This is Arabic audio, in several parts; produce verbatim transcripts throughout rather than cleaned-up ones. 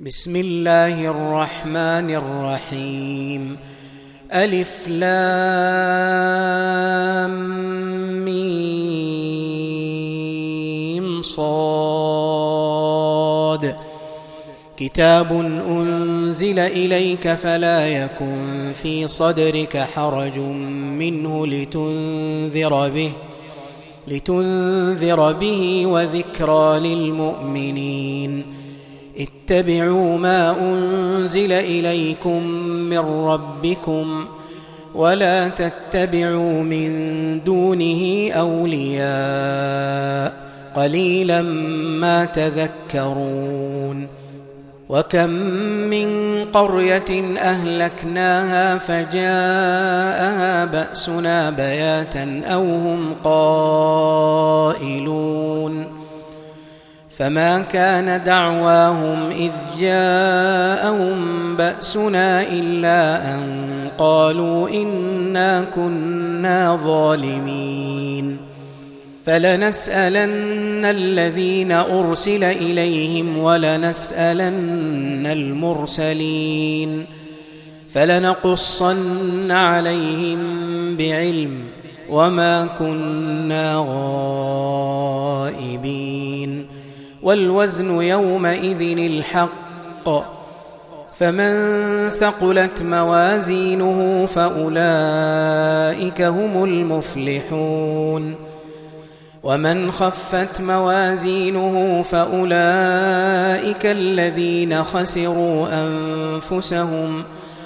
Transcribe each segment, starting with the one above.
بسم الله الرحمن الرحيم. ألف لام ميم صاد. كتاب أنزل إليك فلا يكن في صدرك حرج منه لتنذر به لتنذر به وذكرى للمؤمنين. اتبعوا ما أنزل إليكم من ربكم ولا تتبعوا من دونه أولياء قليلا ما تذكرون. وكم من قرية أهلكناها فجاءها بأسنا بياتا أو هم قائلون. فما كان دعواهم إذ جاءهم بأسنا إلا أن قالوا إنا كنا ظالمين. فلنسألن الذين أرسل إليهم ولنسألن المرسلين فلنقصن عليهم بعلم وما كنا غائبين. والوزن يومئذ الحق فمن ثقلت موازينه فأولئك هم المفلحون. ومن خفت موازينه فأولئك الذين خسروا أنفسهم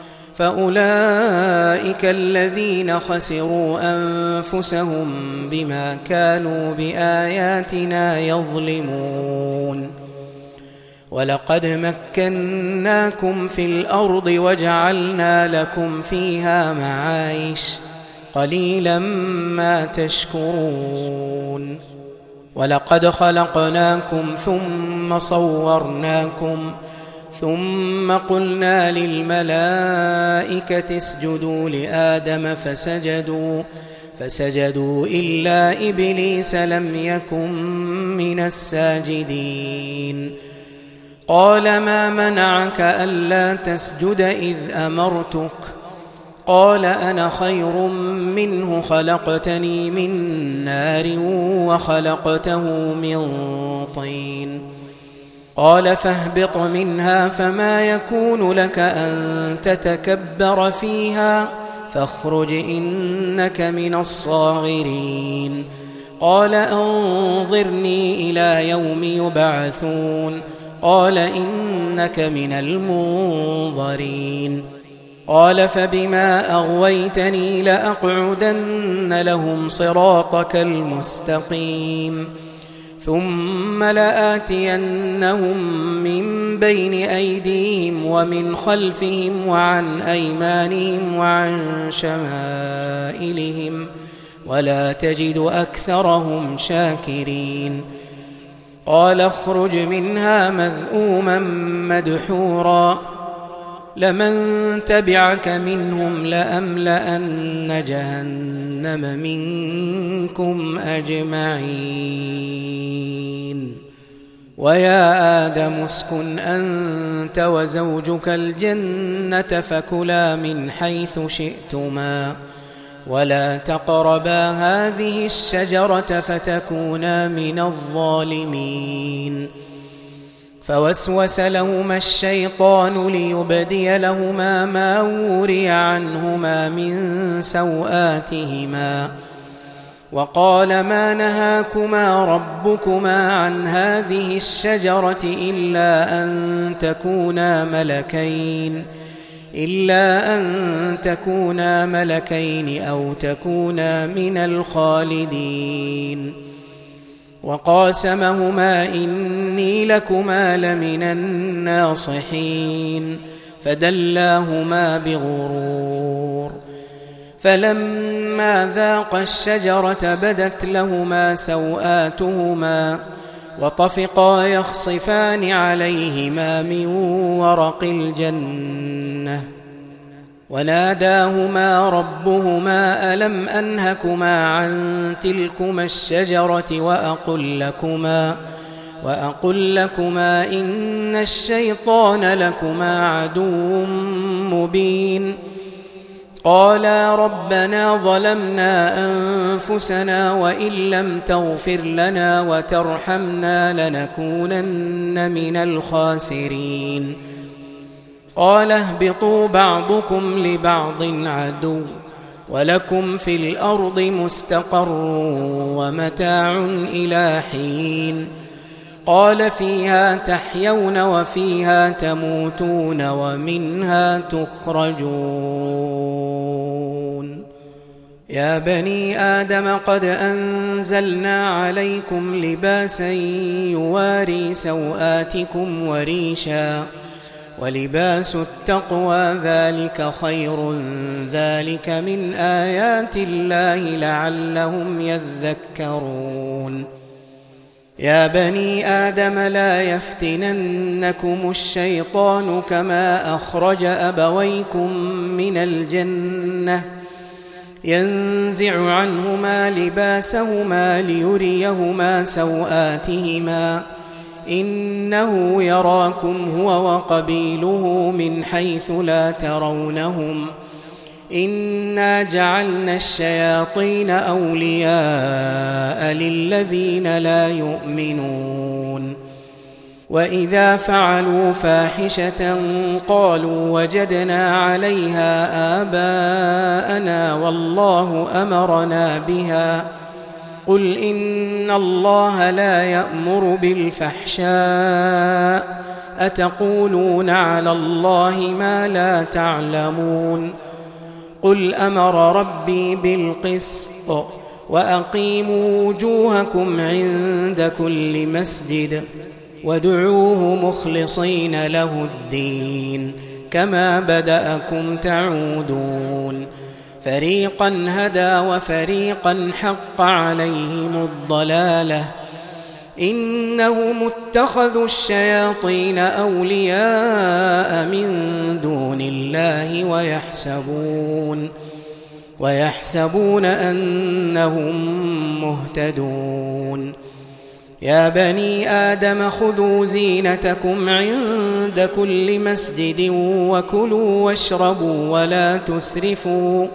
فأولئك الذين خسروا أنفسهم بما كانوا بآياتنا يظلمون. ولقد مكناكم في الأرض وجعلنا لكم فيها معايش قليلا ما تشكرون. ولقد خلقناكم ثم صورناكم ثم قلنا للملائكة اسجدوا لآدم فسجدوا فسجدوا إلا إبليس لم يكن من الساجدين. قال ما منعك ألا تسجد إذ أمرتك؟ قال أنا خير منه خلقتني من نار وخلقته من طين. قال فاهبط منها فما يكون لك أن تتكبر فيها فاخرج إنك من الصاغرين. قال أنظرني إلى يوم يبعثون. قال إنك من المنظرين. قال فبما أغويتني لأقعدن لهم صراطك المستقيم ثم لآتينهم من بين أيديهم ومن خلفهم وعن أيمانهم وعن شمائلهم ولا تجد أكثرهم شاكرين. قال اخرج منها مذءوما مدحورا لمن تبعك منهم لأملأن جهنم منكم أجمعين. ويا آدم اسكن أنت وزوجك الجنة فكلا من حيث شئتما ولا تقربا هذه الشجرة فتكونا من الظالمين. فوسوس لهما الشيطان ليبدي لهما ما وري عنهما من سوآتهما وقال ما نهاكما ربكما عن هذه الشجرة إلا أن تكونا ملكين إلا أن تكونا ملكين أو تكونا من الخالدين. وقاسمهما إني لكما لمن الناصحين فدلاهما بغرور. فلما ذاقا الشجرة بدت لهما سوآتهما وطفقا يخصفان عليهما من ورق الجنة وناداهما ربهما ألم أنهكما عن تلكما الشجرة وأقل لكما وأقل لكما إن الشيطان لكما عدو مبين قالا ربنا ظلمنا أنفسنا وإن لم تغفر لنا وترحمنا لنكونن من الخاسرين قال اهبطوا بعضكم لبعض عدو ولكم في الأرض مستقر ومتاع إلى حين قال فيها تحيون وفيها تموتون ومنها تخرجون يا بني آدم قد أنزلنا عليكم لباسا يواري سوآتكم وريشا ولباس التقوى ذلك خير ذلك من آيات الله لعلهم يذكرون يا بني آدم لا يفتننكم الشيطان كما أخرج أبويكم من الجنة ينزع عنهما لباسهما ليريهما سوآتهما إنه يراكم هو وقبيله من حيث لا ترونهم إنا جعلنا الشياطين أولياء للذين لا يؤمنون وإذا فعلوا فاحشة قالوا وجدنا عليها آباءنا والله أمرنا بها قل إن الله لا يأمر بالفحشاء أتقولون على الله ما لا تعلمون قل أمر ربي بالقسط وأقيموا وجوهكم عند كل مسجد وادعوه مخلصين له الدين كما بدأكم تعودون فريقا هدى وفريقا حق عليهم الضلالة إنهم اتخذوا الشياطين أولياء من دون الله ويحسبون ويحسبون أنهم مهتدون يا بني آدم خذوا زينتكم عند كل مسجد وكلوا واشربوا ولا تسرفوا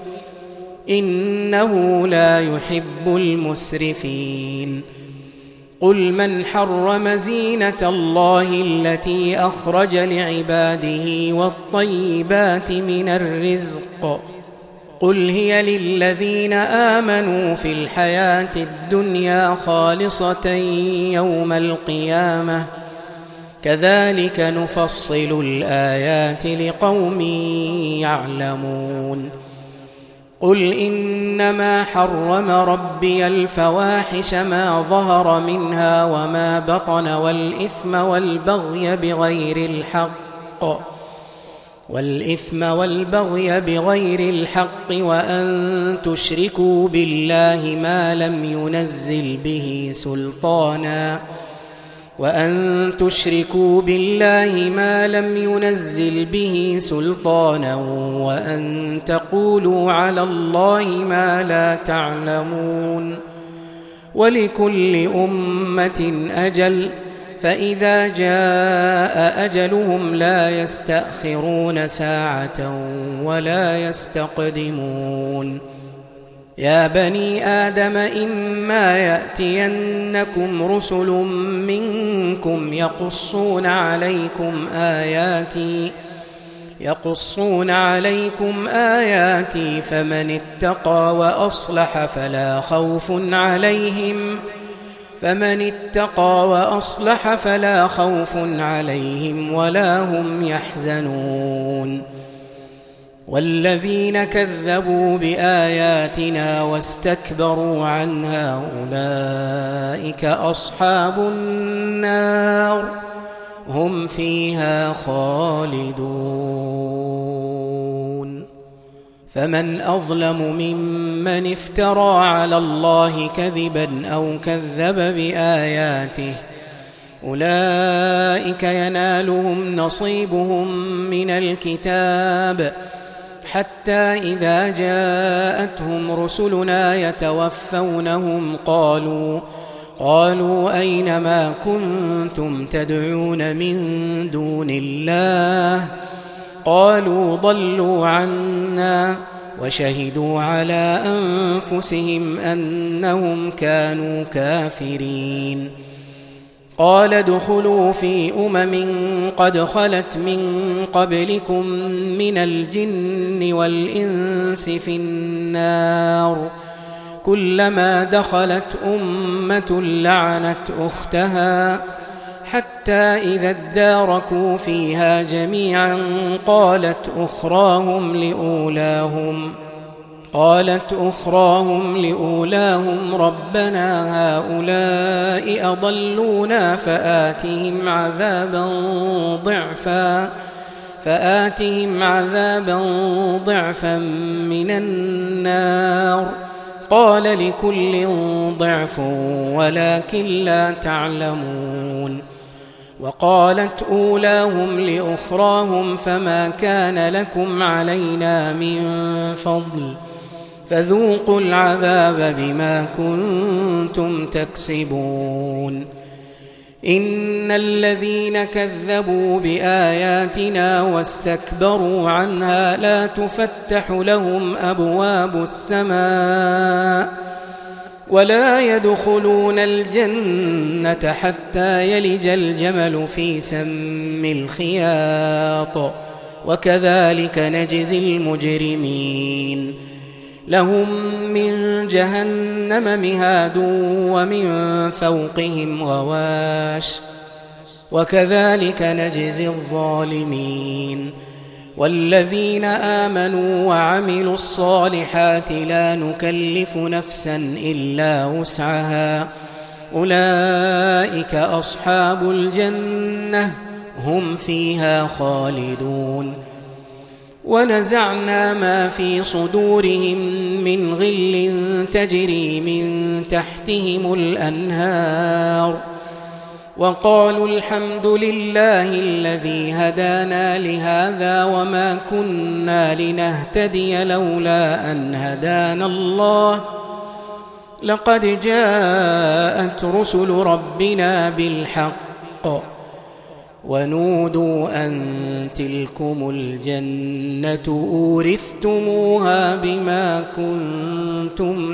إنه لا يحب المسرفين قل من حرم زينة الله التي أخرج لعباده والطيبات من الرزق قل هي للذين آمنوا في الحياة الدنيا خالصة يوم القيامة كذلك نفصل الآيات لقوم يعلمون قل إنما حرم ربي الفواحش ما ظهر منها وما بطن والإثم والبغي بغير الحق والإثم والبغي بغير الحق وأن تشركوا بالله ما لم ينزل به سلطانا وأن تشركوا بالله ما لم ينزل به سلطانا وأن تقولوا على الله ما لا تعلمون ولكل أمة أجل فإذا جاء أجلهم لا يستأخرون ساعة ولا يستقدمون يا بني آدم إما يأتينكم رسل منكم يقصون عليكم آياتي يقصون عليكم آياتي فمن اتقى وأصلح فلا خوف عليهم فمن اتقى وأصلح فلا خوف عليهم ولا هم يحزنون والذين كذبوا بآياتنا واستكبروا عنها أولئك أصحاب النار هم فيها خالدون فمن أظلم ممن افترى على الله كذبا أو كذب بآياته أولئك ينالهم نصيبهم من الكتاب حتى إذا جاءتهم رسلنا يتوفونهم قالوا قالوا أين ما كنتم تدعون من دون الله قالوا ضلوا عنا وشهدوا على أنفسهم أنهم كانوا كافرين قال ادخلوا في أمم قد خلت من قبلكم من الجن والإنس في النار كلما دخلت أمة لعنت أختها حتى إذا اداركوا فيها جميعا قالت أخراهم لأولاهم قالت أخراهم لأولاهم ربنا هؤلاء أضلونا فآتهم عذابا ضعفا فآتهم عذابا ضعفا من النار قال لكل ضعف ولكن لا تعلمون وقالت أولاهم لأخراهم فما كان لكم علينا من فضل فذوقوا العذاب بما كنتم تكسبون إن الذين كذبوا بآياتنا واستكبروا عنها لا تفتح لهم أبواب السماء ولا يدخلون الجنة حتى يلج الجمل في سم الخياط وكذلك نجزي المجرمين لهم من جهنم مهاد ومن فوقهم غواش وكذلك نجزي الظالمين والذين آمنوا وعملوا الصالحات لا نكلف نفسا إلا وسعها أولئك أصحاب الجنة هم فيها خالدون ونزعنا ما في صدورهم من غل تجري من تحتهم الأنهار وقالوا الحمد لله الذي هدانا لهذا وما كنا لنهتدي لولا أن هدانا الله لقد جاءت رسل ربنا بالحق ونودوا أن تلكم الجنة أورثتموها بما كنتم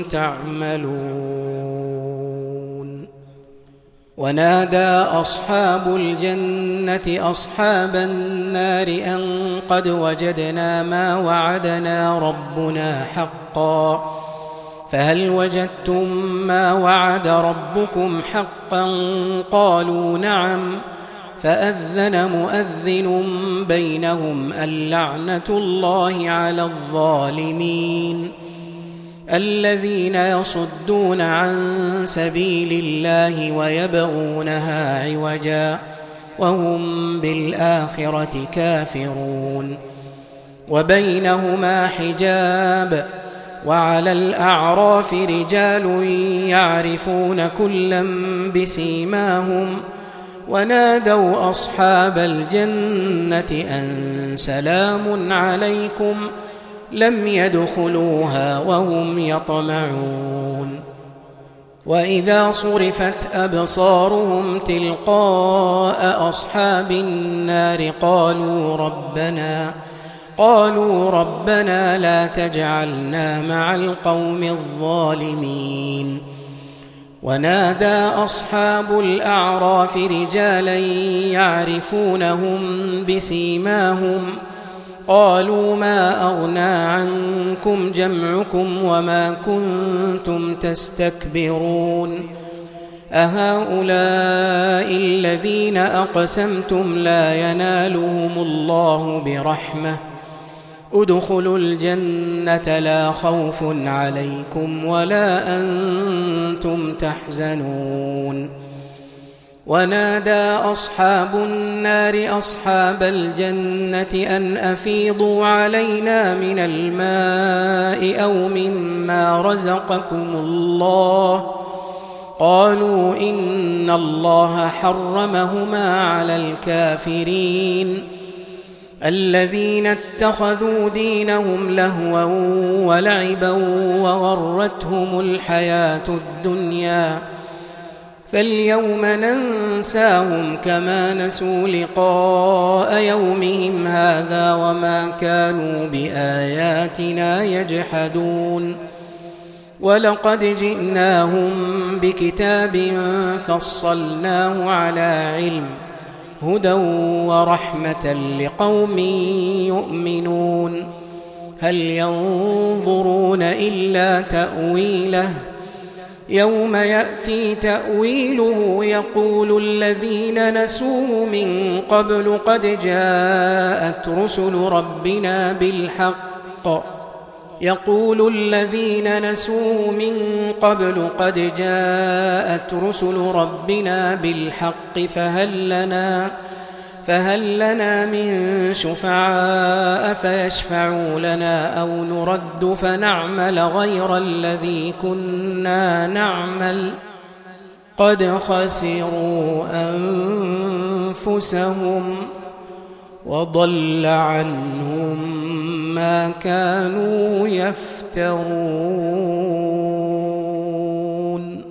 تعملون ونادى أصحاب الجنة أصحاب النار أن قد وجدنا ما وعدنا ربنا حقا فهل وجدتم ما وعد ربكم حقا قالوا نعم فأذن مؤذن بينهم اللعنة الله على الظالمين الذين يصدون عن سبيل الله ويبغونها عوجا وهم بالآخرة كافرون وبينهما حجاب وعلى الأعراف رجال يعرفون كلا بسيماهم ونادوا أصحاب الجنة أن سلام عليكم لم يدخلوها وهم يطمعون وإذا صرفت أبصارهم تلقاء أصحاب النار قالوا ربنا قالوا ربنا لا تجعلنا مع القوم الظالمين ونادى أصحاب الأعراف رجالا يعرفونهم بسيماهم قالوا ما أغنى عنكم جمعكم وما كنتم تستكبرون أهؤلاء الذين أقسمتم لا ينالهم الله برحمة ادخلوا الجنة لا خوف عليكم ولا أنتم تحزنون ونادى أصحاب النار أصحاب الجنة أن أفيضوا علينا من الماء أو مما رزقكم الله قالوا إن الله حرمهما على الكافرين الذين اتخذوا دينهم لهوا ولعبا وغرتهم الحياة الدنيا فاليوم ننساهم كما نسوا لقاء يومهم هذا وما كانوا بآياتنا يجحدون ولقد جئناهم بكتاب فصلناه على علم هدى ورحمة لقوم يؤمنون هل ينظرون إلا تأويله يوم يأتي تأويله يقول الذين نسوه من قبل قد جاءت رسل ربنا بالحق يقول الذين نسوه من قبل قد جاءت رسل ربنا بالحق فهل لنا فهل لنا من شفعاء فيشفعوا لنا أو نرد فنعمل غير الذي كنا نعمل قد خسروا أنفسهم وضل عنهم ما كانوا يفترون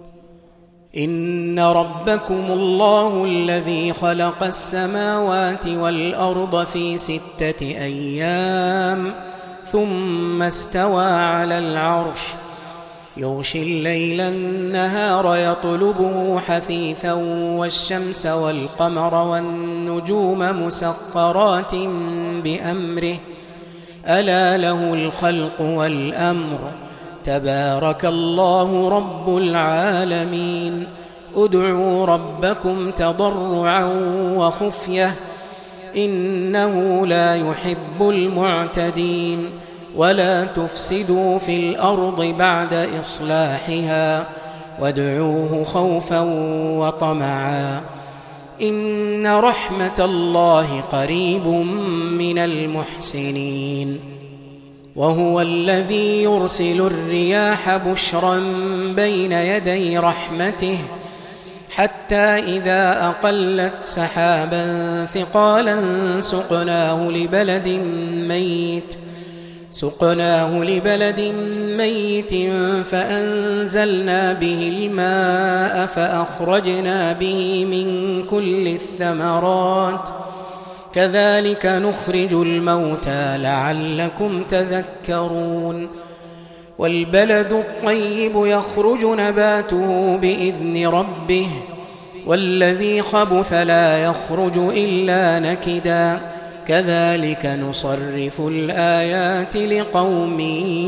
إن ربكم الله الذي خلق السماوات والأرض في ستة أيام ثم استوى على العرش يغشي الليل النهار يطلبه حثيثا والشمس والقمر والنجوم مسخرات بأمره ألا له الخلق والأمر تبارك الله رب العالمين ادعوا ربكم تضرعا وخفية إنه لا يحب المعتدين ولا تفسدوا في الأرض بعد إصلاحها وادعوه خوفا وطمعا إن رحمة الله قريب من المحسنين وهو الذي يرسل الرياح بشرا بين يدي رحمته حتى إذا أقلت سحابا ثقالا سقناه لبلد ميت سقناه لبلد ميت فأنزلنا به الماء فأخرجنا به من كل الثمرات كذلك نخرج الموتى لعلكم تذكرون والبلد الطيب يخرج نباته بإذن ربه والذي خبث لا يخرج إلا نكدا كذلك نصرف الآيات لقوم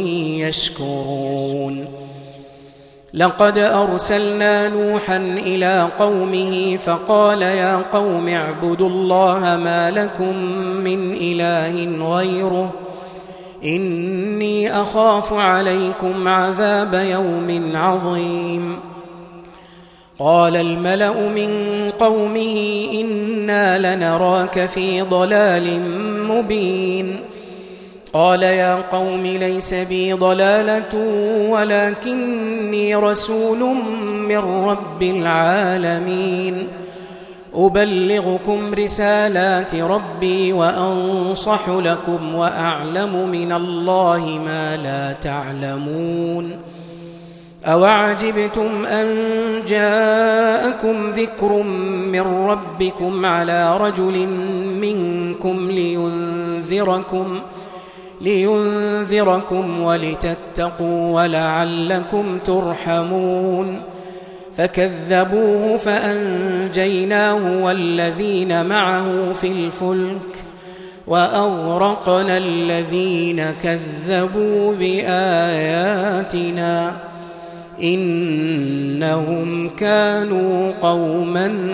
يشكرون لقد أرسلنا نوحا إلى قومه فقال يا قوم اعبدوا الله ما لكم من إله غيره إني أخاف عليكم عذاب يوم عظيم قال الملأ من قومه إنا لنراك في ضلال مبين قال يا قوم ليس بي ضلالة ولكني رسول من رب العالمين أبلغكم رسالات ربي وأنصح لكم وأعلم من الله ما لا تعلمون أوعجبتم أن جاءكم ذكر من ربكم على رجل منكم لينذركم لينذركم ولتتقوا ولعلكم ترحمون فكذبوه فأنجيناه والذين معه في الفلك وأغرقنا الذين كذبوا بآياتنا إنهم كانوا قوما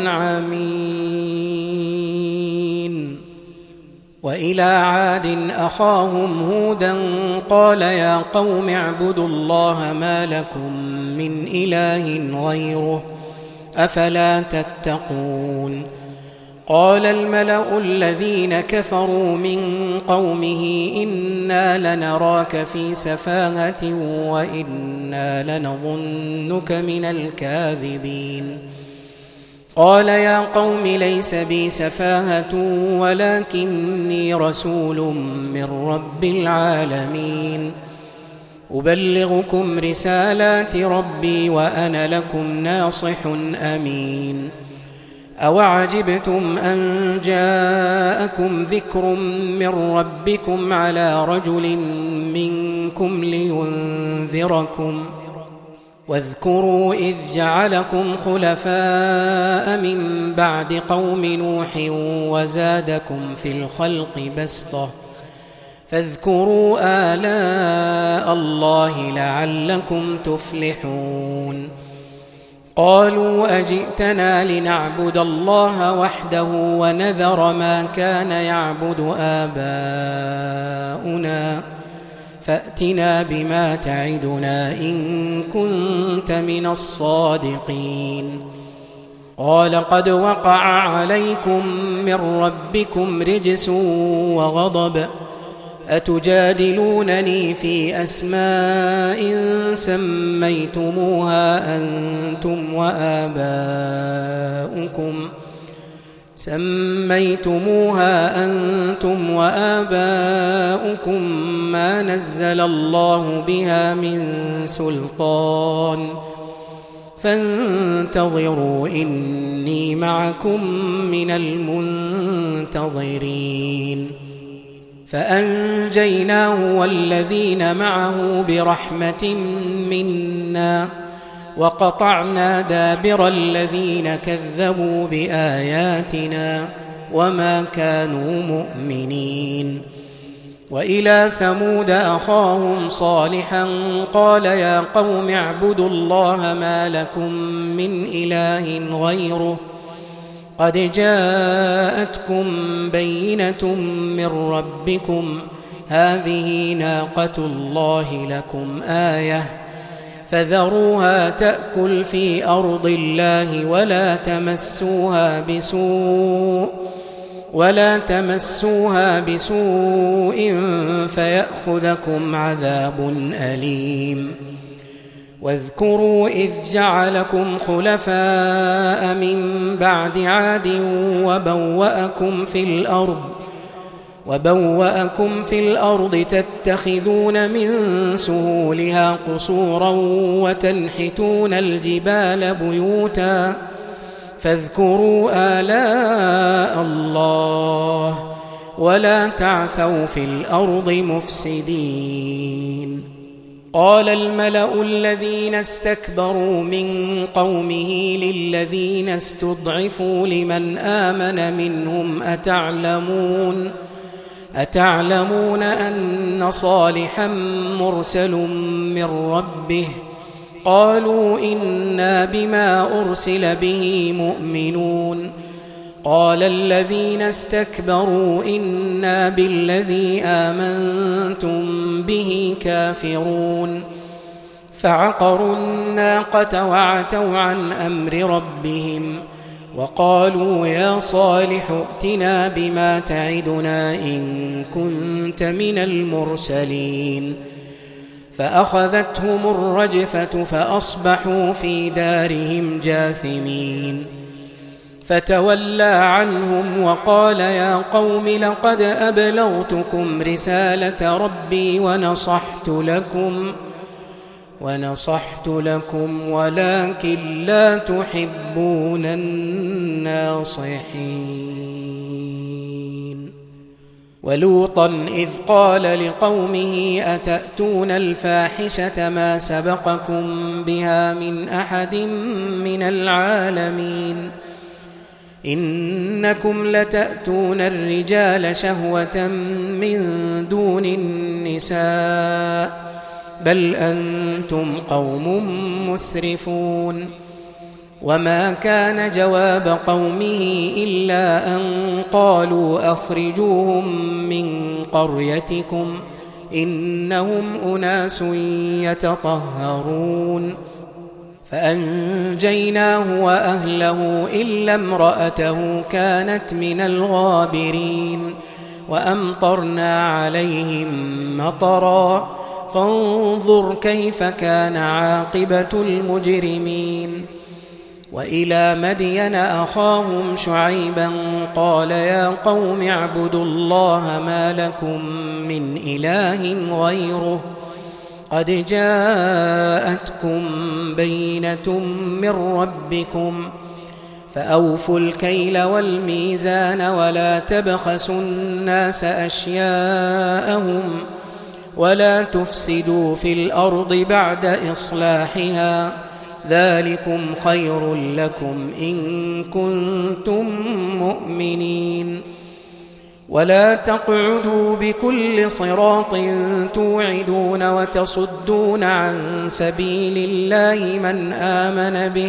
عمين وإلى عاد أخاهم هودا قال يا قوم اعبدوا الله ما لكم من إله غيره أفلا تتقون قال الملأ الذين كفروا من قومه إنا لنراك في سفاهة وإنا لنظنك من الكاذبين قال يا قوم ليس بي سفاهة ولكني رسول من رب العالمين أبلغكم رسالات ربي وأنا لكم ناصح أمين. أوعجبتم أن جاءكم ذكر من ربكم على رجل منكم لينذركم واذكروا إذ جعلكم خلفاء من بعد قوم نوح وزادكم في الخلق بسطة فاذكروا آلاء الله لعلكم تفلحون. قالوا أجئتنا لنعبد الله وحده ونذر ما كان يعبد آباؤنا فأتنا بما تعدنا إن كنت من الصادقين. قال قد وقع عليكم من ربكم رجس وغضب أتجادلونني في أسماء سميتموها أنتم وآباؤكم سميتموها أنتم وآباؤكم ما نزل الله بها من سلطان فانتظروا إني معكم من المنتظرين. فأنجيناه والذين معه برحمة منا وقطعنا دابر الذين كذبوا بآياتنا وما كانوا مؤمنين. وإلى ثمود أخاهم صالحا قال يا قوم اعبدوا الله ما لكم من إله غيره قد جاءتكم بينة من ربكم هذه ناقة الله لكم آية فذروها تأكل في أرض الله ولا تمسوها بسوء ولا تمسوها بسوء فيأخذكم عذاب أليم. واذكروا إذ جعلكم خلفاء من بعد عاد وبوأكم في الأرض وبوأكم في الأرض تتخذون من سهولها قصورا وتنحتون الجبال بيوتا فاذكروا آلاء الله ولا تعثوا في الأرض مفسدين. قال الملأ الذين استكبروا من قومه للذين استضعفوا لمن آمن منهم أتعلمون أتعلمون أن صالحا مرسل من ربه قالوا إنا بما أرسل به مؤمنون. قال الذين استكبروا إنا بالذي آمنتم به كافرون فعقروا الناقة وعتوا عن أمر ربهم وقالوا يا صالح ائتنا بما تعدنا إن كنت من المرسلين. فأخذتهم الرجفة فأصبحوا في دارهم جاثمين. فتولى عنهم وقال يا قوم لقد أبلغتكم رسالة ربي ونصحت لكم ونصحت لكم ولكن لا تحبون الناصحين. ولوطا إذ قال لقومه أتأتون الفاحشة ما سبقكم بها من أحد من العالمين إنكم لتأتون الرجال شهوة من دون النساء بل أنتم قوم مسرفون. وما كان جواب قومه إلا أن قالوا أخرجوهم من قريتكم إنهم أناس يتطهرون. فأنجيناه وأهله إلا امرأته كانت من الغابرين وأمطرنا عليهم مطرا فانظر كيف كان عاقبة المجرمين. وإلى مدين أخاهم شعيبا قال يا قوم اعبدوا الله ما لكم من إله غيره قد جاءتكم بينة من ربكم فأوفوا الكيل والميزان ولا تبخسوا الناس أشياءهم ولا تفسدوا في الأرض بعد إصلاحها ذلكم خير لكم إن كنتم مؤمنين. ولا تقعدوا بكل صراط توعدون وتصدون عن سبيل الله من آمن به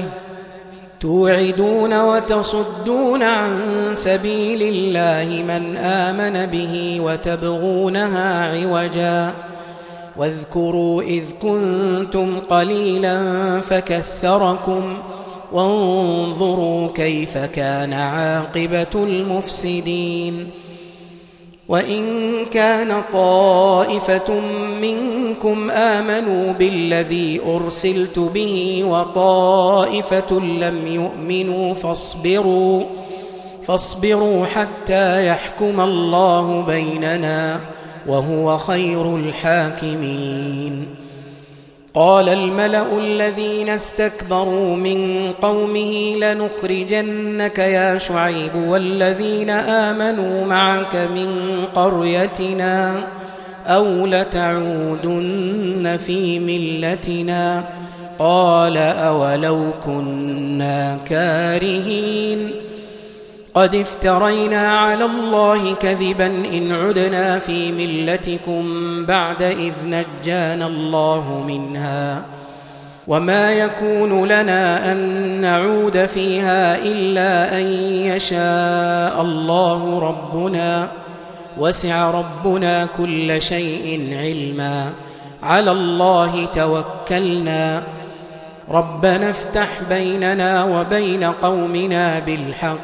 توعدون وتصدون عن سبيل الله من آمن به وتبغونها عوجا واذكروا إذ كنتم قليلا فكثركم وانظروا كيف كان عاقبة المفسدين. وإن كان طائفة منكم آمنوا بالذي أرسلت به وطائفة لم يؤمنوا فاصبروا فاصبروا حتى يحكم الله بيننا وهو خير الحاكمين. قال الملأ الذين استكبروا من قومه لنخرجنك يا شعيب والذين آمنوا معك من قريتنا أو لتعودن في ملتنا قال أولو كنا كارهين قد افترينا على الله كذبا إن عدنا في ملتكم بعد إذ نجانا الله منها وما يكون لنا أن نعود فيها إلا أن يشاء الله ربنا وسع ربنا كل شيء علما على الله توكلنا ربنا افتح بيننا وبين قومنا بالحق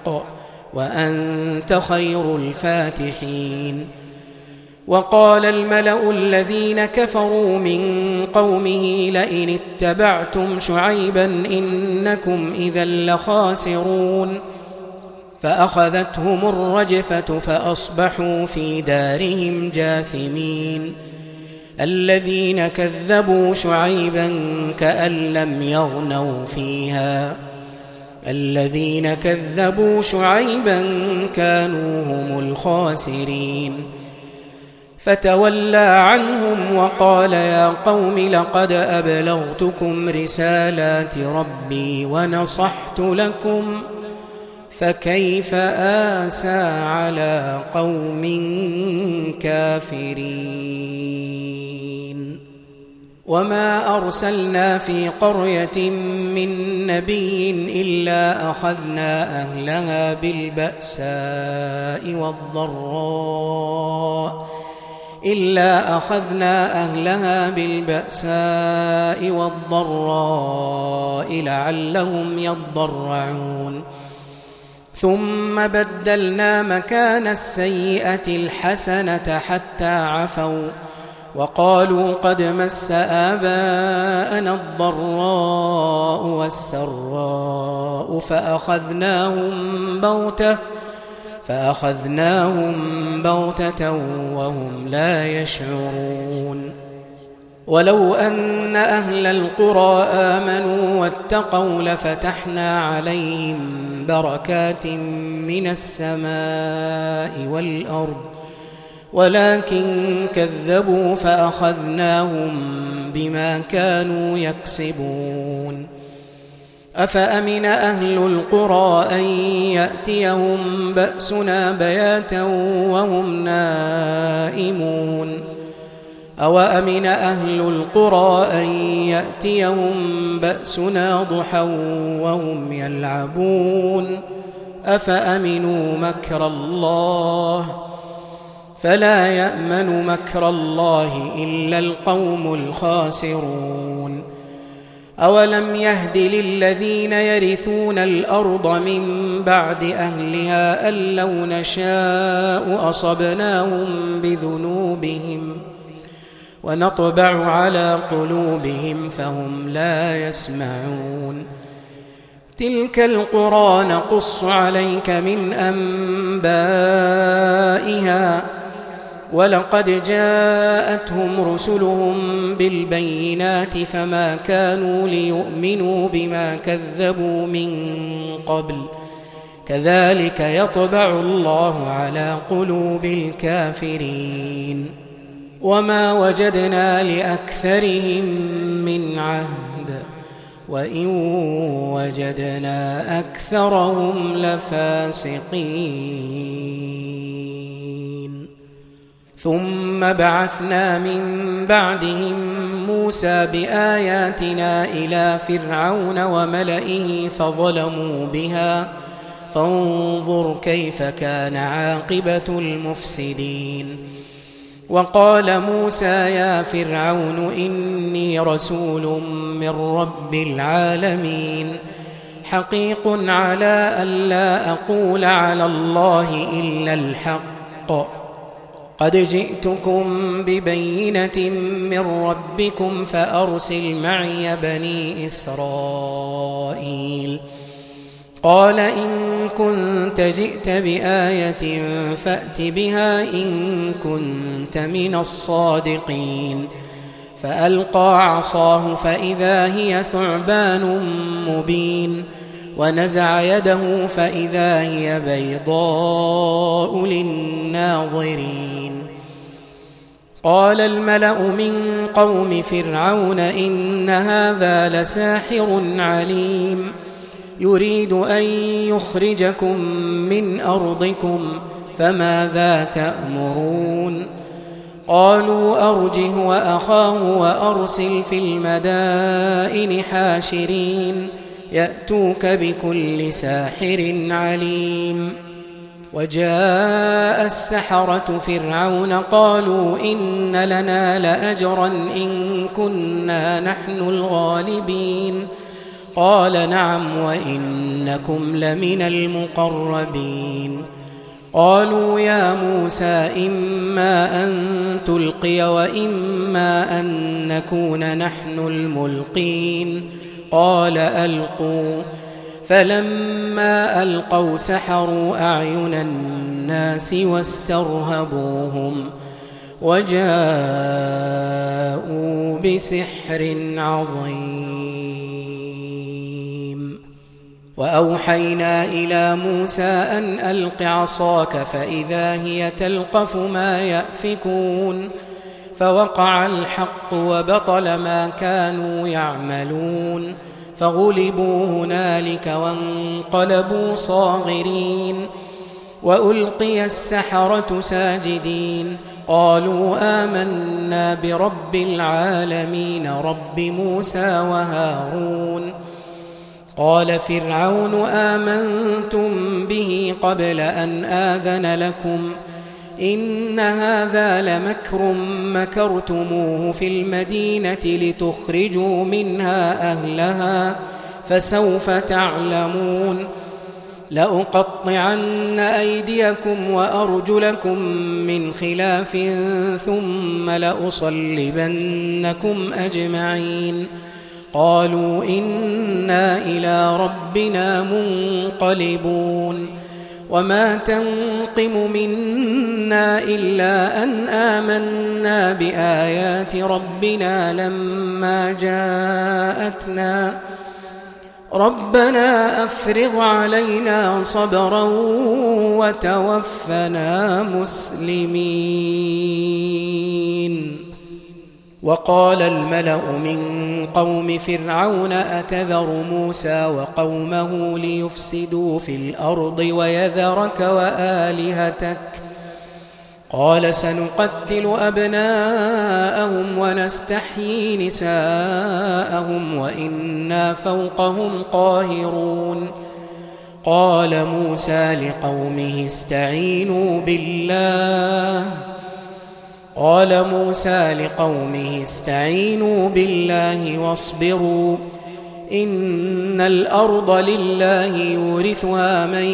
وأنت خير الفاتحين. وقال الملأ الذين كفروا من قومه لئن اتبعتم شعيبا إنكم إذا لخاسرون فأخذتهم الرجفة فأصبحوا في دارهم جاثمين. الذين كذبوا شعيبا كأن لم يغنوا فيها الذين كذبوا شعيبا كانوا هم الخاسرين. فتولى عنهم وقال يا قوم لقد أبلغتكم رسالات ربي ونصحت لكم فكيف آسى على قوم كافرين. وما أرسلنا في قرية من نبي إلا أخذنا أهلها بالبأساء والضراء إلا أخذنا أهلها بالبأساء والضراء لعلهم يضرعون ثم بدلنا مكان السيئة الحسنة حتى عفوا وقالوا قد مس آباءنا الضراء والسراء فأخذناهم بغتة فأخذناهم بغتة وهم لا يشعرون. ولو أن أهل القرى آمنوا واتقوا لفتحنا عليهم بركات من السماء والأرض ولكن كذبوا فأخذناهم بما كانوا يكسبون. أفأمن أهل القرى أن يأتيهم بأسنا بياتا وهم نائمون أوأمن أهل القرى أن يأتيهم بأسنا ضحى وهم يلعبون أفأمنوا مكر الله فلا يأمن مكر الله إلا القوم الخاسرون. أولم يهد للذين يرثون الأرض من بعد أهلها أن لو نشاء أصبناهم بذنوبهم ونطبع على قلوبهم فهم لا يسمعون. تلك القرى نقص عليك من أنبائها ولقد جاءتهم رسلهم بالبينات فما كانوا ليؤمنوا بما كذبوا من قبل كذلك يطبع الله على قلوب الكافرين وما وجدنا لأكثرهم من عهد وإن وجدنا أكثرهم لفاسقين ثم بعثنا من بعدهم موسى بآياتنا إلى فرعون وملئه فظلموا بها فانظر كيف كان عاقبة المفسدين وقال موسى يا فرعون إني رسول من رب العالمين حقيق على ألا أقول على الله إلا الحق قد جئتكم ببينة من ربكم فأرسل معي بني إسرائيل قال إن كنت جئت بآية فأت بها إن كنت من الصادقين فألقى عصاه فإذا هي ثعبان مبين ونزع يده فإذا هي بيضاء للناظرين قال الملأ من قوم فرعون إن هذا لساحر عليم يريد أن يخرجكم من أرضكم فماذا تأمرون قالوا أرجه وأخاه وأرسل في المدائن حاشرين يأتوك بكل ساحر عليم وجاء السحرة فرعون قالوا إن لنا لأجرا إن كنا نحن الغالبين قال نعم وإنكم لمن المقربين قالوا يا موسى إما أن تلقي وإما أن نكون نحن الملقين قال ألقوا فلما ألقوا سحروا أعين الناس واسترهبوهم وجاءوا بسحر عظيم وأوحينا إلى موسى أن ألق عصاك فإذا هي تلقف ما يأفكون فوقع الحق وبطل ما كانوا يعملون فغلبوا هنالك وانقلبوا صاغرين وألقي السحرة ساجدين قالوا آمنا برب العالمين رب موسى وهارون قال فرعون آمنتم به قبل أن آذن لكم إن هذا لمكر مكرتموه في المدينة لتخرجوا منها أهلها فسوف تعلمون لأقطعن أيديكم وأرجلكم من خلاف ثم لأصلبنكم أجمعين قالوا إنا إلى ربنا منقلبون وما تنقم منا إلا أن آمنا بآيات ربنا لما جاءتنا ربنا أفرغ علينا صبرا وتوفنا مسلمين وقال الملأ من قوم فرعون أتذر موسى وقومه ليفسدوا في الأرض ويذرك وآلهتك قال سنقتل أبناءهم ونستحيي نساءهم وإنا فوقهم قاهرون قال موسى لقومه استعينوا بالله قال موسى لقومه استعينوا بالله واصبروا إن الأرض لله يورثها من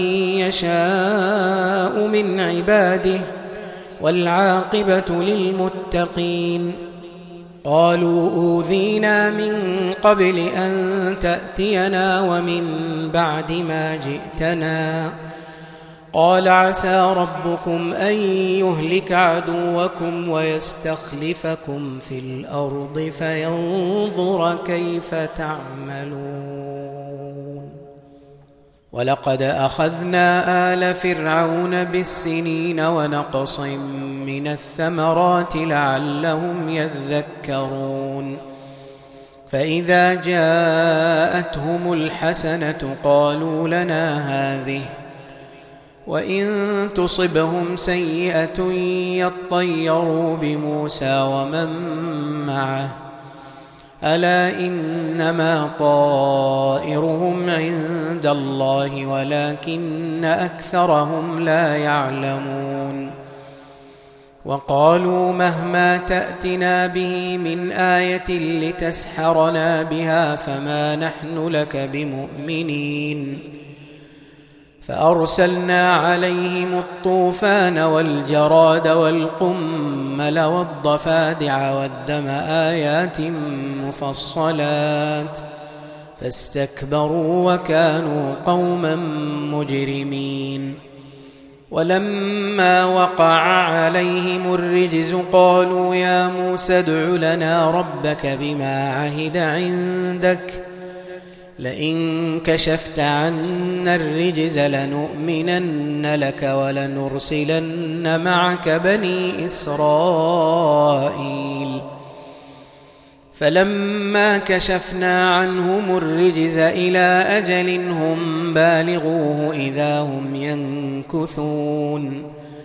يشاء من عباده والعاقبة للمتقين قالوا أوذينا من قبل أن تأتينا ومن بعد ما جئتنا قال عسى ربكم أن يهلك عدوكم ويستخلفكم في الأرض فينظر كيف تعملون ولقد أخذنا آل فرعون بالسنين ونقص من الثمرات لعلهم يذكرون فإذا جاءتهم الحسنة قالوا لنا هذه وإن تصبهم سيئة يطيروا بموسى ومن معه ألا إنما طائرهم عند الله ولكن أكثرهم لا يعلمون وقالوا مهما تأتنا به من آية لتسحرنا بها فما نحن لك بمؤمنين فأرسلنا عليهم الطوفان والجراد والقمل والضفادع والدم آيات مفصلات فاستكبروا وكانوا قوما مجرمين ولما وقع عليهم الرجز قالوا يا موسى ادع لنا ربك بما عهد عندك لئن كشفت عنا الرجز لنؤمنن لك ولنرسلن معك بني إسرائيل فلما كشفنا عنهم الرجز إلى أجل هم بالغوه إذا هم ينكثون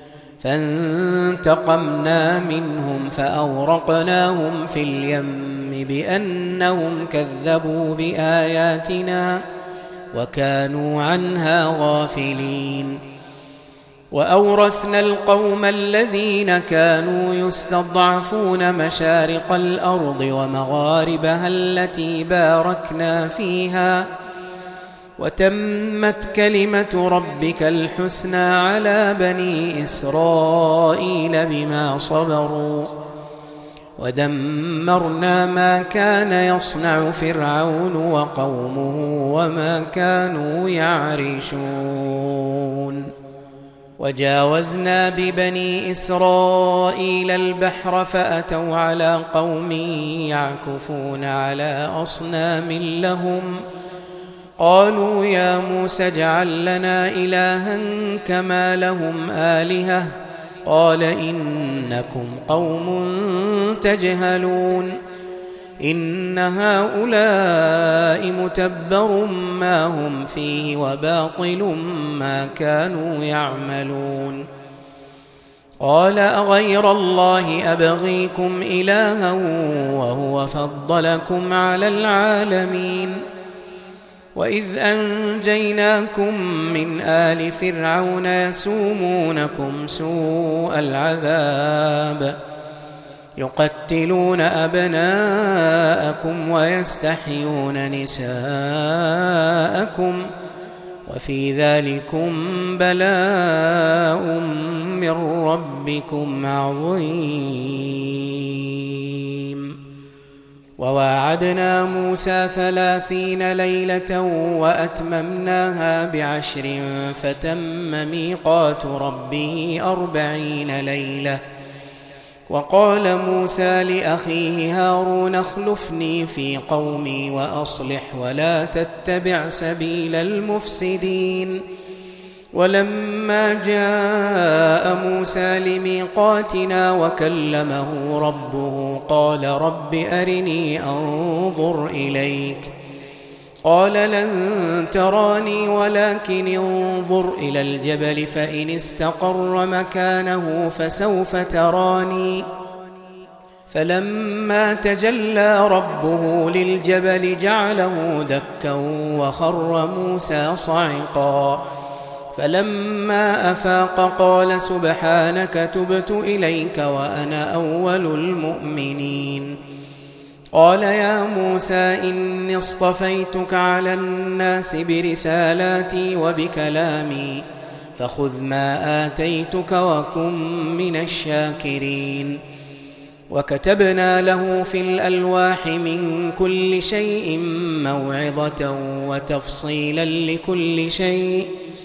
فانتقمنا منهم فأورقناهم في اليم بأنهم كذبوا بآياتنا وكانوا عنها غافلين وأورثنا القوم الذين كانوا يستضعفون مشارق الأرض ومغاربها التي باركنا فيها وتمت كلمة ربك الحسنى على بني إسرائيل بما صبروا ودمرنا ما كان يصنع فرعون وقومه وما كانوا يعرشون وجاوزنا ببني إسرائيل البحر فأتوا على قوم يعكفون على أصنام لهم قالوا يا موسى اجعل لنا إلها كما لهم آلهة قال إنكم قوم تجهلون إن هؤلاء متبر ما هم فيه وباطل ما كانوا يعملون قال أغير الله أبغيكم إلها وهو فضلكم على العالمين وإذ أنجيناكم من آل فرعون يسومونكم سوء العذاب يقتلون أبناءكم ويستحيون نساءكم وفي ذلكم بلاء من ربكم عظيم وواعدنا موسى ثلاثين ليلة وأتممناها بعشر فتم ميقات ربه أربعين ليلة وقال موسى لأخيه هارون اخلفني في قومي وأصلح ولا تتبع سبيل المفسدين ولما جاء موسى لميقاتنا وكلمه ربه قال رب أرني أنظر إليك قال لن تراني ولكن انظر إلى الجبل فإن استقر مكانه فسوف تراني فلما تجلى ربه للجبل جعله دكا وخر موسى صعقا فلما أفاق قال سبحانك تبت إليك وأنا أول المؤمنين قال يا موسى إني اصطفيتك على الناس برسالاتي وبكلامي فخذ ما آتيتك وكن من الشاكرين وكتبنا له في الألواح من كل شيء موعظة وتفصيلا لكل شيء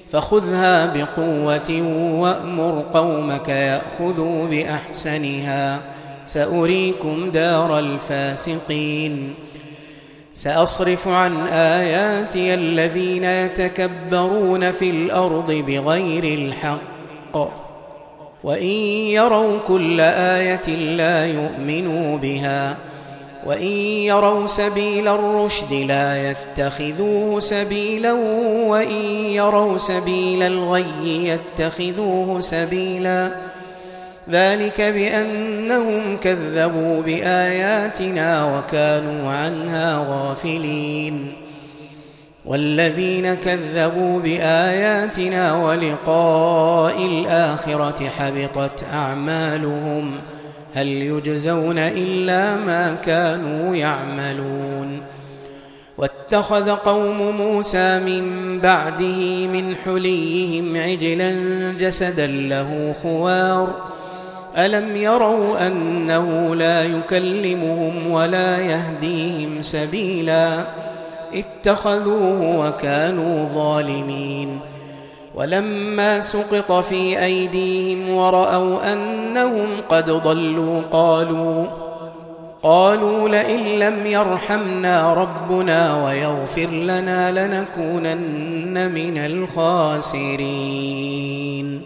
فخذها بقوة وأمر قومك يأخذوا بأحسنها سأريكم دار الفاسقين. سأصرف عن آياتي الذين يتكبرون في الأرض بغير الحق وإن يروا كل آية لا يؤمنوا بها وإن يروا سبيل الرشد لا يتخذوه سبيلا وإن يروا سبيل الغي يتخذوه سبيلا ذلك بأنهم كذبوا بآياتنا وكانوا عنها غافلين. والذين كذبوا بآياتنا ولقاء الآخرة حبطت أعمالهم هل يجزون إلا ما كانوا يعملون. واتخذ قوم موسى من بعده من حليهم عجلا جسدا له خوار ألم يروا أنه لا يكلمهم ولا يهديهم سبيلا اتخذوه وكانوا ظالمين. ولما سقط في أيديهم ورأوا أنهم قد ضلوا قالوا قالوا لئن لم يرحمنا ربنا ويغفر لنا لنكونن من الخاسرين.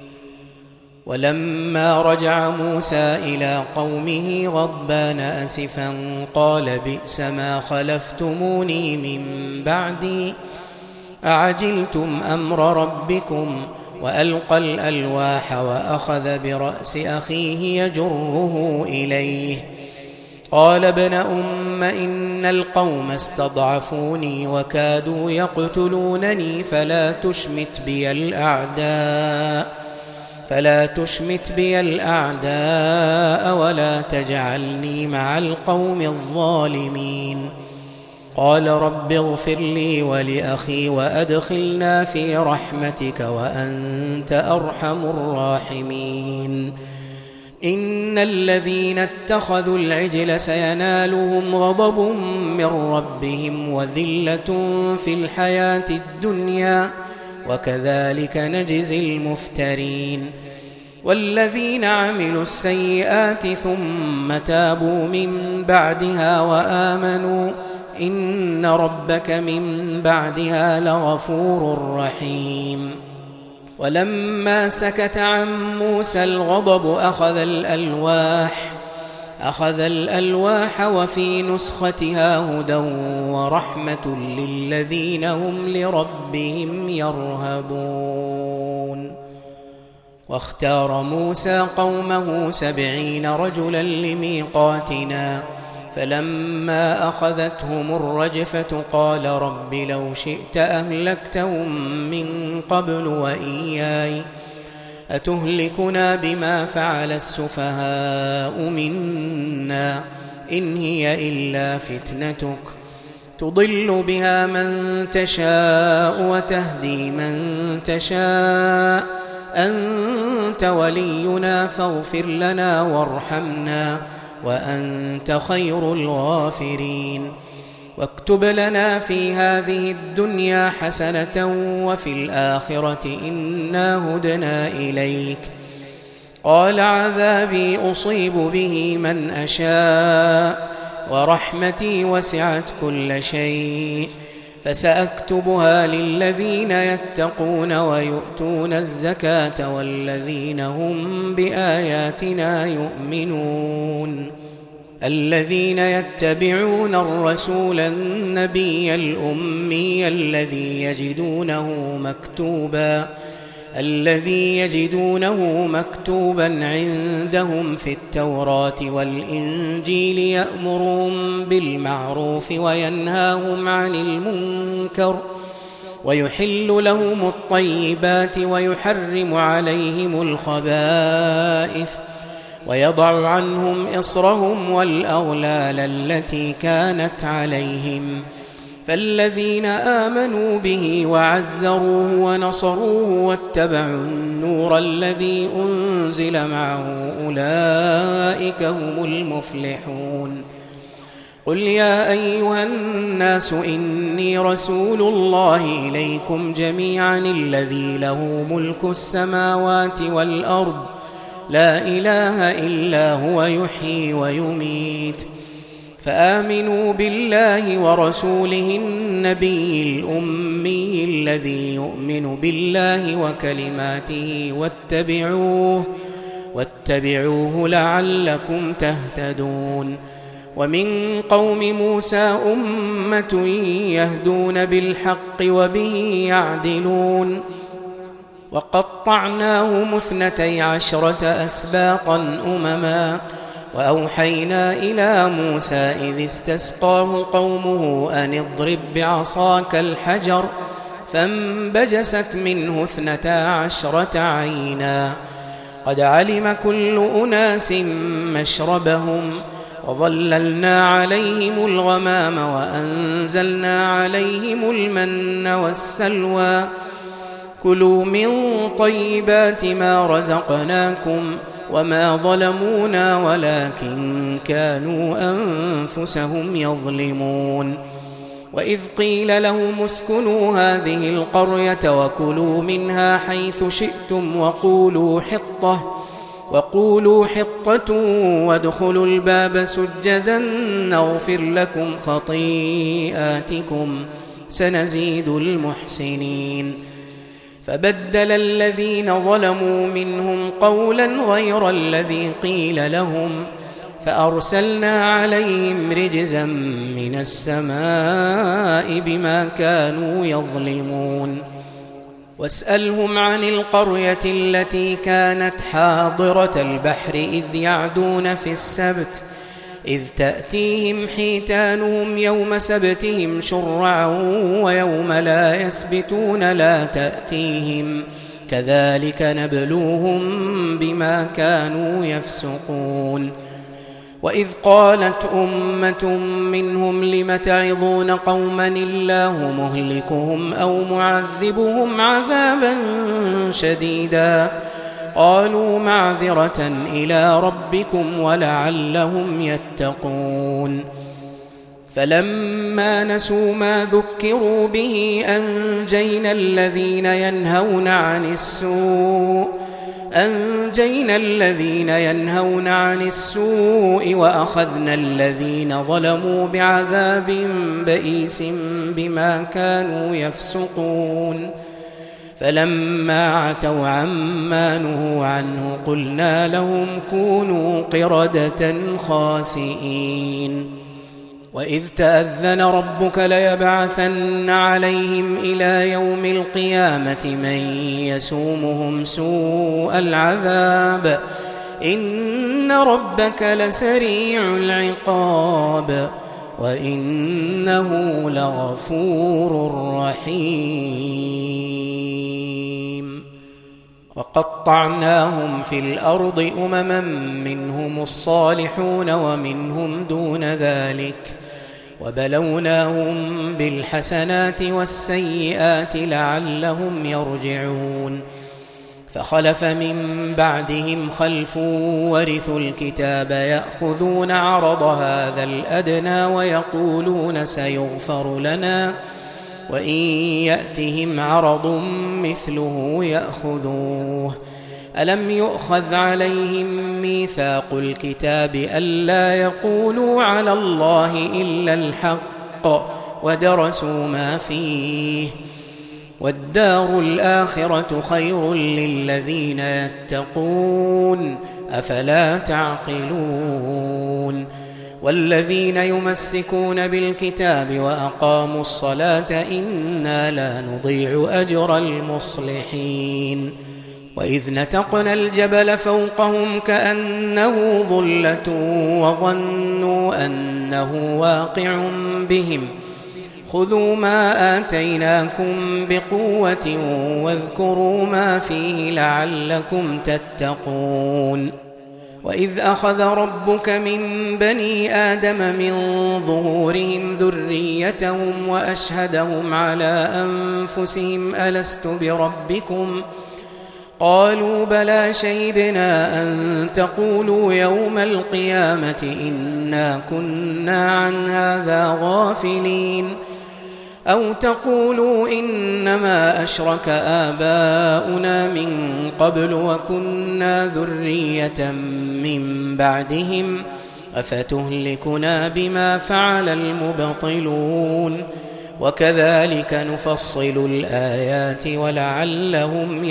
ولما رجع موسى إلى قومه غضبان أسفا قال بئس ما خلفتموني من بعدي أعجلتم أمر ربكم وألقى الألواح وأخذ برأس أخيه يجره إليه قال ابن أم إن القوم استضعفوني وكادوا يقتلونني فلا تشمت بي الأعداء فلا تشمت بي الأعداء ولا تجعلني مع القوم الظالمين. قال رب اغفر لي ولأخي وأدخلنا في رحمتك وأنت أرحم الراحمين. إن الذين اتخذوا العجل سينالهم غضب من ربهم وذلة في الحياة الدنيا وكذلك نجزي المفترين. والذين عملوا السيئات ثم تابوا من بعدها وآمنوا إن ربك من بعدها لغفور رحيم. ولما سكت عن موسى الغضب أخذ الألواح أخذ الألواح وفي نسختها هدى ورحمة للذين هم لربهم يرهبون. واختار موسى قومه سبعين رجلا لميقاتنا فلما أخذتهم الرجفة قال رب لو شئت أهلكتهم من قبل وإياي أتهلكنا بما فعل السفهاء منا إن هي إلا فتنتك تضل بها من تشاء وتهدي من تشاء أنت ولينا فاغفر لنا وارحمنا وأنت خير الغافرين. واكتب لنا في هذه الدنيا حسنة وفي الآخرة إنا هدنا إليك. قال عذابي أصيب به من أشاء ورحمتي وسعت كل شيء فسأكتبها للذين يتقون ويؤتون الزكاة والذين هم بآياتنا يؤمنون. الذين يتبعون الرسول النبي الأمي الذي يجدونه مكتوبا الذي يجدونه مكتوبا عندهم في التوراة والإنجيل يأمرهم بالمعروف وينهاهم عن المنكر ويحل لهم الطيبات ويحرم عليهم الخبائث ويضع عنهم إصرهم والأغلال التي كانت عليهم. فالذين آمنوا به وعزروه ونصروه واتبعوا النور الذي أنزل معه أولئك هم المفلحون. قل يا أيها الناس إني رسول الله إليكم جميعا الذي له ملك السماوات والأرض لا إله إلا هو يحيي ويميت فآمنوا بالله ورسوله النبي الأمي الذي يؤمن بالله وكلماته واتبعوه واتبعوه لعلكم تهتدون ومن قوم موسى أمة يهدون بالحق وبه يعدلون وقطعناهم اثنتي عشرة أسباطا أمما وأوحينا إلى موسى إذ استسقاه قومه أن اضرب بعصاك الحجر فانبجست منه اثنتا عشرة عينا قد علم كل أناس مشربهم وظللنا عليهم الغمام وأنزلنا عليهم المن والسلوى كلوا من طيبات ما رزقناكم وما ظلمونا ولكن كانوا أنفسهم يظلمون وإذ قيل لهم اسكنوا هذه القرية وكلوا منها حيث شئتم وقولوا حطة وقولوا حطة وادخلوا الباب سجدا نغفر لكم خطيئاتكم سنزيد المحسنين فبدل الذين ظلموا منهم قولا غير الذي قيل لهم فأرسلنا عليهم رجزا من السماء بما كانوا يظلمون واسألهم عن القرية التي كانت حاضرة البحر إذ يعدون في السبت إذ تأتيهم حيتانهم يوم سبتهم شرعا ويوم لا يسبتون لا تأتيهم كذلك نبلوهم بما كانوا يفسقون وإذ قالت أمة منهم لم تعظون قوما الله مهلكهم أو معذبهم عذابا شديدا قالوا معذرة إلى ربكم ولعلهم يتقون فلما نسوا ما ذكروا به أنجينا الذين ينهون عن السوء أنجينا الذين ينهون عن السوء وأخذنا الذين ظلموا بعذاب بئيس بما كانوا يفسقون فلما عتوا عما نهوا عنه قلنا لهم كونوا قردة خاسئين وإذ تأذن ربك ليبعثن عليهم إلى يوم القيامة من يسومهم سوء العذاب إن ربك لسريع العقاب وإنه لغفور رحيم وقطعناهم في الأرض أمما منهم الصالحون ومنهم دون ذلك وبلوناهم بالحسنات والسيئات لعلهم يرجعون فخلف من بعدهم خلف ورثوا الكتاب يأخذون عرض هذا الأدنى ويقولون سيغفر لنا وإن يأتهم عرض مثله يأخذوه ألم يؤخذ عليهم ميثاق الكتاب ألا يقولوا على الله إلا الحق ودرسوا ما فيه والدار الآخرة خير للذين يتقون أفلا تعقلون والذين يمسكون بالكتاب وأقاموا الصلاة إنا لا نضيع أجر المصلحين وإذ نتقنا الجبل فوقهم كأنه ظلة وظنوا أنه واقع بهم خذوا ما آتيناكم بقوة واذكروا ما فيه لعلكم تتقون وإذ أخذ ربك من بني آدم من ظهورهم ذريتهم وأشهدهم على أنفسهم ألست بربكم قالوا بلى شهدنا أن تقولوا يوم القيامة إنا كنا عن هذا غافلين أو تقولوا إنما أشرك آباؤنا من قبل وكنا ذرية من بعدهم أفتهلكنا بما فعل المبطلون وكذلك نفصل الآيات ولعلهم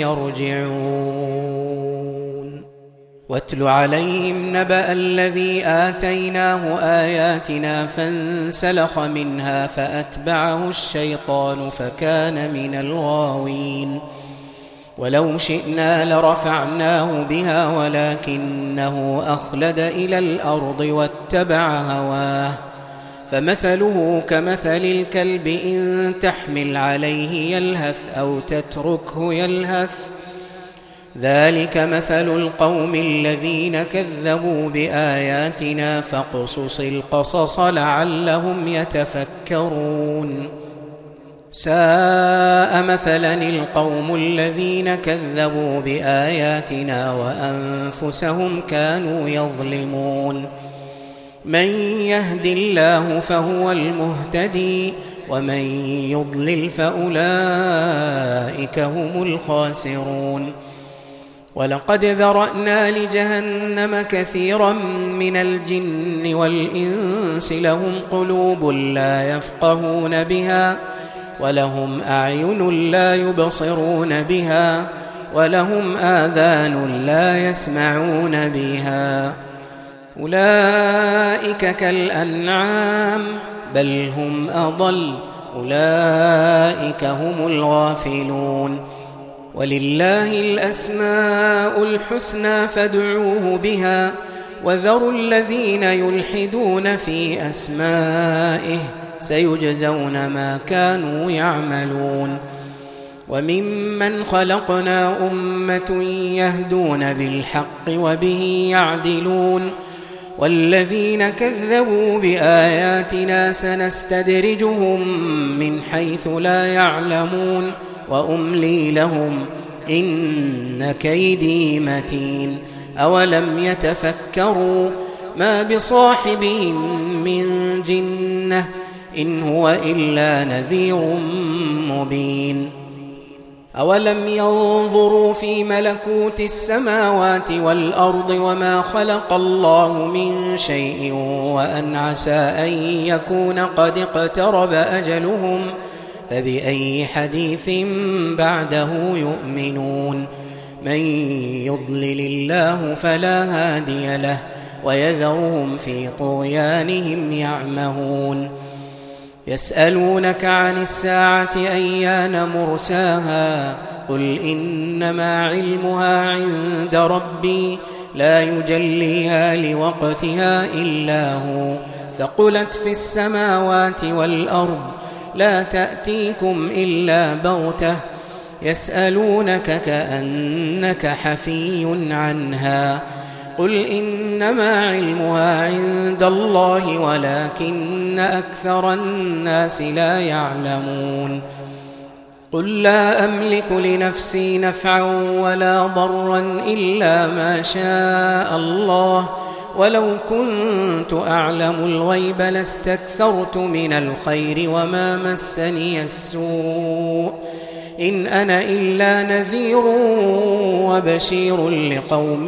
يرجعون واتل عليهم نبأ الذي آتيناه آياتنا فانسلخ منها فأتبعه الشيطان فكان من الغاوين ولو شئنا لرفعناه بها ولكنه أخلد إلى الأرض واتبع هواه فمثله كمثل الكلب إن تحمل عليه يلهث أو تتركه يلهث ذلك مثل القوم الذين كذبوا بآياتنا فاقصص القصص لعلهم يتفكرون ساء مثلا القوم الذين كذبوا بآياتنا وأنفسهم كانوا يظلمون من يهد الله فهو المهتدي ومن يضلل فأولئك هم الخاسرون ولقد ذرأنا لجهنم كثيرا من الجن والإنس لهم قلوب لا يفقهون بها ولهم أعين لا يبصرون بها ولهم آذان لا يسمعون بها أولئك كالأنعام بل هم أضل أولئك هم الغافلون ولله الأسماء الحسنى فادعوه بها وذروا الذين يلحدون في أسمائه سيجزون ما كانوا يعملون وممن خلقنا أمة يهدون بالحق وبه يعدلون والذين كذبوا بآياتنا سنستدرجهم من حيث لا يعلمون وأملي لهم إن كيدي متين أولم يتفكروا ما بصاحبهم من جنة إن هو إلا نذير مبين أولم ينظروا في ملكوت السماوات والأرض وما خلق الله من شيء وأن عسى أن يكون قد اقترب أجلهم فبأي حديث بعده يؤمنون من يضلل الله فلا هادي له ويذرهم في طغيانهم يعمهون يسألونك عن الساعة أيان مرساها قل إنما علمها عند ربي لا يجليها لوقتها إلا هو ثقلت في السماوات والأرض لا تأتيكم إلا بغتة يسألونك كأنك حفي عنها قل إنما علمها عند الله ولكن أكثر الناس لا يعلمون قل لا أملك لنفسي نفعا ولا ضرا إلا ما شاء الله ولو كنت أعلم الغيب لاستكثرت من الخير وما مسني السوء إن أنا إلا نذير وبشير لقوم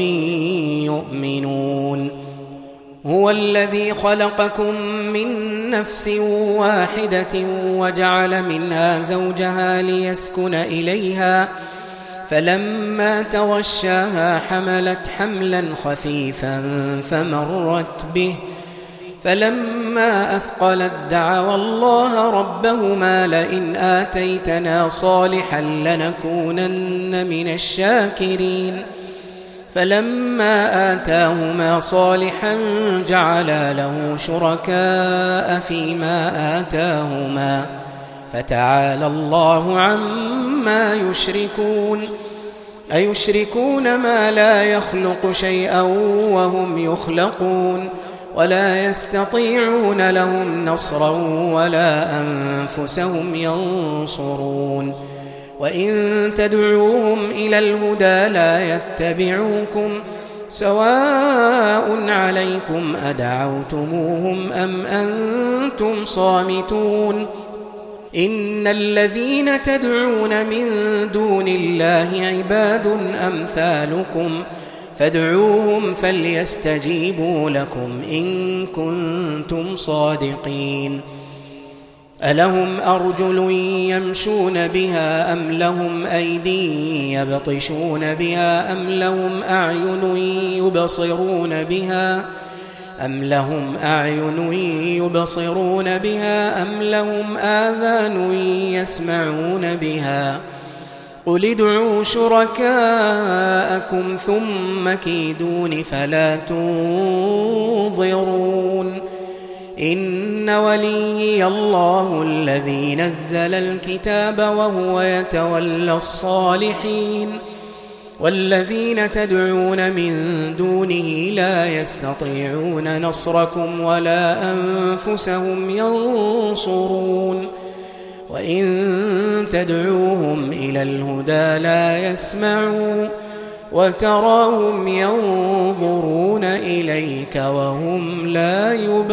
يؤمنون هو الذي خلقكم من نفس واحدة وجعل منها زوجها ليسكن إليها فلما تغشاها حملت حملا خفيفا فمرت به فلما أثقلت دعوا الله ربهما لئن آتيتنا صالحا لنكونن من الشاكرين فلما آتاهما صالحا جعلا له شركاء فيما آتاهما فتعالى الله عما يشركون أيشركون ما لا يخلق شيئا وهم يخلقون ولا يستطيعون لهم نصرا ولا أنفسهم ينصرون وإن تدعوهم إلى الهدى لا يتبعوكم سواء عليكم أدعوتموهم أم أنتم صامتون إن الذين تدعون من دون الله عباد أمثالكم فادعوهم فليستجيبوا لكم إن كنتم صادقين ألهم أرجل يمشون بها أم لهم أيدي يبطشون بها أم لهم أعين يبصرون بها أم لهم أعين يبصرون بها أم لهم آذان يسمعون بها قل ادعوا شركاءكم ثم كيدون فلا تنظرون إن وليي الله الذي نزل الكتاب وهو يتولى الصالحين والذين تدعون من دونه لا يستطيعون نصركم ولا أنفسهم ينصرون وإن تدعوهم إلى الهدى لا يسمعون وتراهم ينظرون إليك وهم لا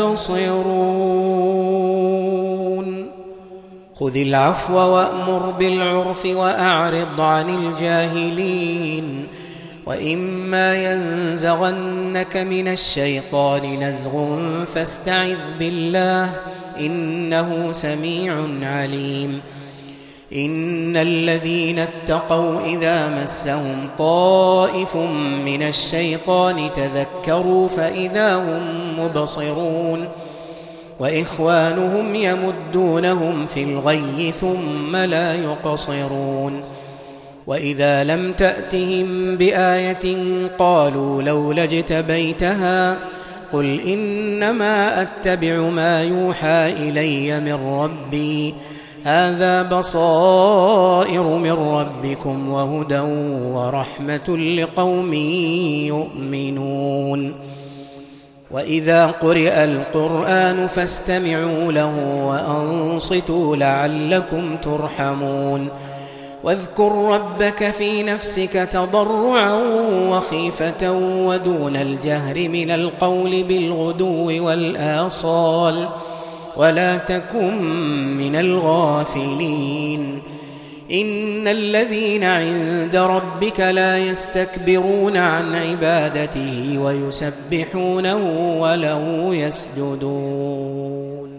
يبصرون خذ العفو وأمر بالعرف وأعرض عن الجاهلين وإما ينزغنك من الشيطان نزغ فاستعذ بالله إنه سميع عليم إن الذين اتقوا إذا مسهم طائف من الشيطان تذكروا فإذا هم مبصرون وإخوانهم يمدونهم في الغي ثم لا يقصرون وإذا لم تأتهم بآية قالوا لولا اجتبيتها قل إنما أتبع ما يوحى إلي من ربي هذا بصائر من ربكم وهدى ورحمة لقوم يؤمنون وإذا قرئ القرآن فاستمعوا له وأنصتوا لعلكم ترحمون واذكر ربك في نفسك تضرعا وخيفة ودون الجهر من القول بالغدو والآصال ولا تكن من الغافلين إن الذين عند ربك لا يستكبرون عن عبادته ويسبحونه وله يسجدون